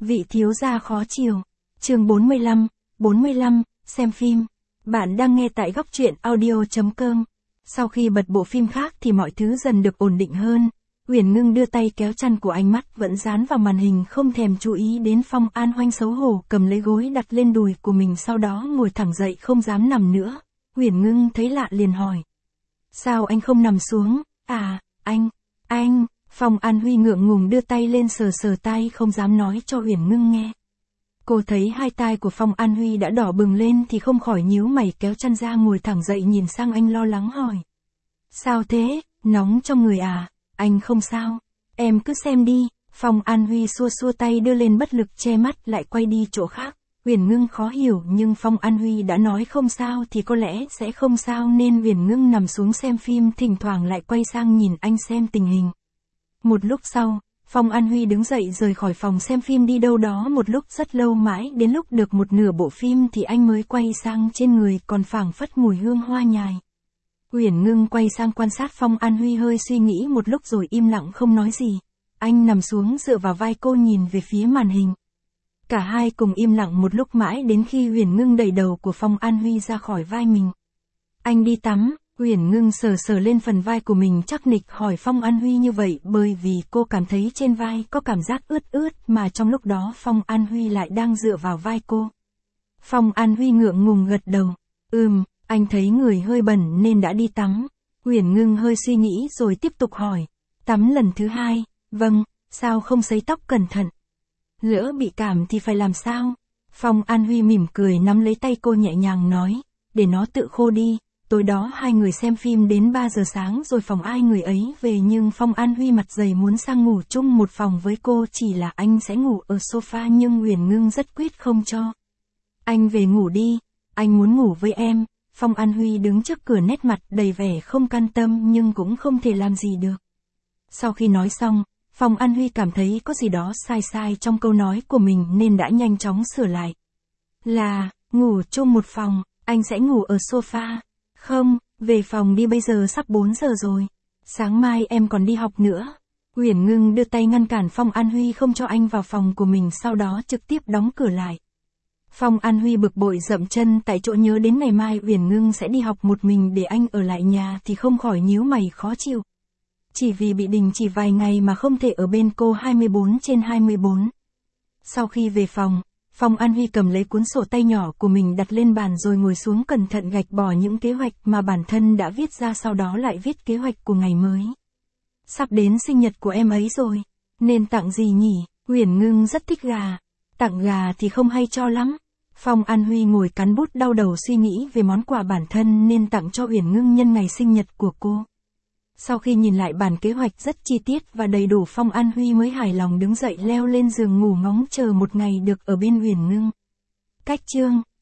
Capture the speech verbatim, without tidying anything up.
Vị thiếu gia khó chiều. Chương bốn mươi lăm, bốn mươi lăm, xem phim. Bạn đang nghe tại góc truyện audio chấm com. Sau khi bật bộ phim khác thì mọi thứ dần được ổn định hơn. Uyển Ngưng đưa tay kéo chăn của ánh mắt vẫn dán vào màn hình, không thèm chú ý đến Phong An Hoanh xấu hổ cầm lấy gối đặt lên đùi của mình, sau đó ngồi thẳng dậy không dám nằm nữa. Uyển Ngưng thấy lạ liền hỏi. Sao anh không nằm xuống? À, anh, anh, Phong An Huy ngượng ngùng đưa tay lên sờ sờ tai, không dám nói cho Uyển Ngưng nghe. Cô thấy hai tai của Phong An Huy đã đỏ bừng lên thì không khỏi nhíu mày, kéo chăn ra ngồi thẳng dậy nhìn sang anh lo lắng hỏi. Sao thế, nóng trong người à? Anh không sao, em cứ xem đi. Phong An Huy xua xua tay đưa lên, bất lực che mắt lại quay đi chỗ khác. Uyển Ngưng khó hiểu, nhưng Phong An Huy đã nói không sao thì có lẽ sẽ không sao, nên Uyển Ngưng nằm xuống xem phim, thỉnh thoảng lại quay sang nhìn anh xem tình hình. Một lúc sau, Phong An Huy đứng dậy rời khỏi phòng xem phim đi đâu đó một lúc rất lâu, mãi đến lúc được một nửa bộ phim thì anh mới quay sang, trên người còn phảng phất mùi hương hoa nhài. Uyển Ngưng quay sang quan sát Phong An Huy, hơi suy nghĩ một lúc rồi im lặng không nói gì. Anh nằm xuống dựa vào vai cô, nhìn về phía màn hình. Cả hai cùng im lặng một lúc, mãi đến khi Uyển Ngưng đẩy đầu của Phong An Huy ra khỏi vai mình. Anh đi tắm. Uyển Ngưng sờ sờ lên phần vai của mình, chắc nịch hỏi Phong An Huy như vậy bởi vì cô cảm thấy trên vai có cảm giác ướt ướt, mà trong lúc đó Phong An Huy lại đang dựa vào vai cô. Phong An Huy ngượng ngùng gật đầu. Ừm, anh thấy người hơi bẩn nên đã đi tắm. Uyển Ngưng hơi suy nghĩ rồi tiếp tục hỏi. Tắm lần thứ hai? Vâng, sao không sấy tóc cẩn thận? Lỡ bị cảm thì phải làm sao? Phong An Huy mỉm cười nắm lấy tay cô nhẹ nhàng nói. Để nó tự khô đi. Tối đó hai người xem phim đến ba giờ sáng rồi phòng ai người ấy về, nhưng Phong An Huy mặt dày muốn sang ngủ chung một phòng với cô, chỉ là anh sẽ ngủ ở sofa, nhưng Uyển Ngưng rất quyết không cho. Anh về ngủ đi, anh muốn ngủ với em. Phong An Huy đứng trước cửa, nét mặt đầy vẻ không can tâm nhưng cũng không thể làm gì được. Sau khi nói xong, Phong An Huy cảm thấy có gì đó sai sai trong câu nói của mình nên đã nhanh chóng sửa lại. Là, ngủ chung một phòng, anh sẽ ngủ ở sofa. Không, về phòng đi, bây giờ sắp bốn giờ rồi. Sáng mai em còn đi học nữa. Uyển Ngưng đưa tay ngăn cản Phong An Huy không cho anh vào phòng của mình, sau đó trực tiếp đóng cửa lại. Phong An Huy bực bội dậm chân tại chỗ, nhớ đến ngày mai Uyển Ngưng sẽ đi học một mình, để anh ở lại nhà thì không khỏi nhíu mày khó chịu. Chỉ vì bị đình chỉ vài ngày mà không thể ở bên cô hai mươi bốn trên hai mươi bốn. Sau khi về phòng, Phong An Huy cầm lấy cuốn sổ tay nhỏ của mình đặt lên bàn rồi ngồi xuống cẩn thận gạch bỏ những kế hoạch mà bản thân đã viết ra, sau đó lại viết kế hoạch của ngày mới. Sắp đến sinh nhật của em ấy rồi, nên tặng gì nhỉ? Uyển Ngưng rất thích gà. Tặng gà thì không hay cho lắm. Phong An Huy ngồi cắn bút đau đầu suy nghĩ về món quà bản thân nên tặng cho Uyển Ngưng nhân ngày sinh nhật của cô. Sau khi nhìn lại bản kế hoạch rất chi tiết và đầy đủ, Phong An Huy mới hài lòng đứng dậy leo lên giường ngủ, ngóng chờ một ngày được ở bên Uyển Ngưng. Cách chương